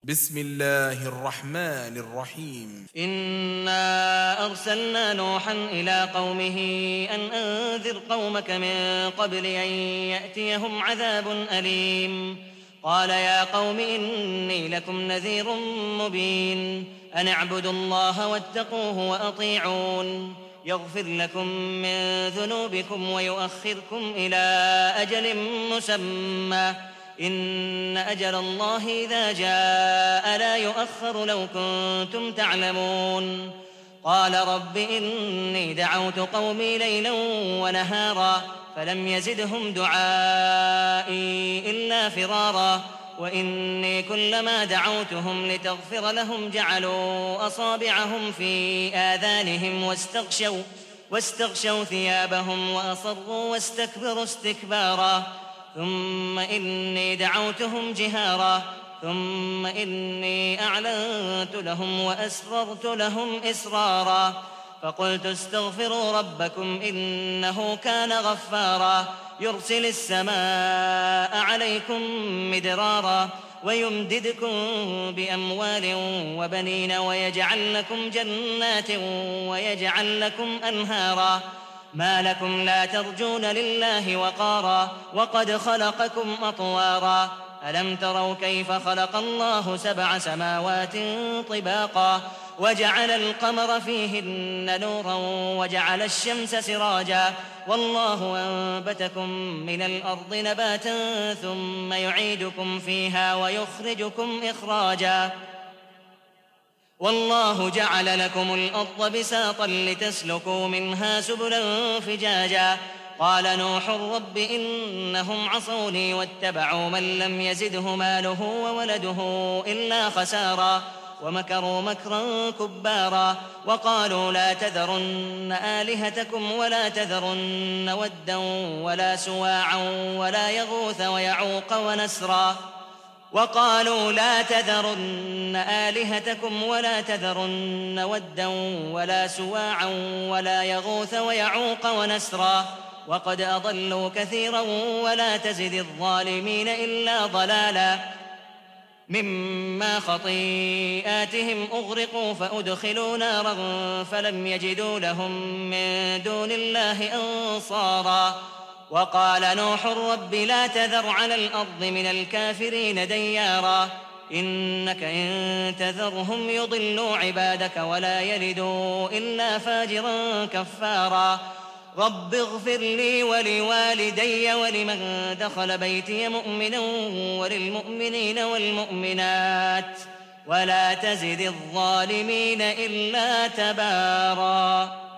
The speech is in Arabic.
بسم الله الرحمن الرحيم إنا أرسلنا نوحا إلى قومه أن أنذر قومك من قبل أن يأتيهم عذاب أليم. قال يا قوم إني لكم نذير مبين أن اعبدوا الله واتقوه وأطيعون يغفر لكم من ذنوبكم ويؤخركم إلى أجل مسمى إن أجل الله إذا جاء لا يؤخر لو كنتم تعلمون. قال رب إني دعوت قومي ليلا ونهارا فلم يزدهم دعائي إلا فرارا وإني كلما دعوتهم لتغفر لهم جعلوا أصابعهم في آذانهم واستغشوا ثيابهم وأصروا واستكبروا استكبارا ثم إني دعوتهم جهارا ثم إني أعلنت لهم وأسررت لهم إسرارا فقلت استغفروا ربكم إنه كان غفارا يرسل السماء عليكم مدرارا ويمددكم بأموال وبنين ويجعل لكم جنات ويجعل لكم أنهارا ما لكم لا ترجون لله وقارا وقد خلقكم أطوارا ألم تروا كيف خلق الله 7 سماوات طباقا وجعل القمر فيهن نورا وجعل الشمس سراجا والله أنبتكم من الأرض نباتا ثم يعيدكم فيها ويخرجكم إخراجا والله جعل لكم الأرض بساطا لتسلكوا منها سبلا فجاجا قال نوح رب إنهم عصوني واتبعوا من لم يزده ماله وولده إلا خسارا ومكروا مكرا كبارا وقالوا لا تذرن آلهتكم ولا تذرن ودا ولا سواعا ولا يغوث ويعوق ونسرا وقالوا لا تذرن آلهتكم ولا تذرن ودا ولا سواعا ولا يغوث ويعوق ونسرا وقد أضلوا كثيرا ولا تزد الظالمين إلا ضلالا مما خطيئاتهم أغرقوا فأدخلوا نارا فلم يجدوا لهم من دون الله أنصارا وقال نوح رب لا تذر على الأرض من الكافرين ديارا إنك إن تذرهم يضلوا عبادك ولا يلدوا إلا فاجرا كفارا رب اغفر لي ولوالدي ولمن دخل بيتي مؤمنا وللمؤمنين والمؤمنات ولا تزد الظالمين إلا تبارا.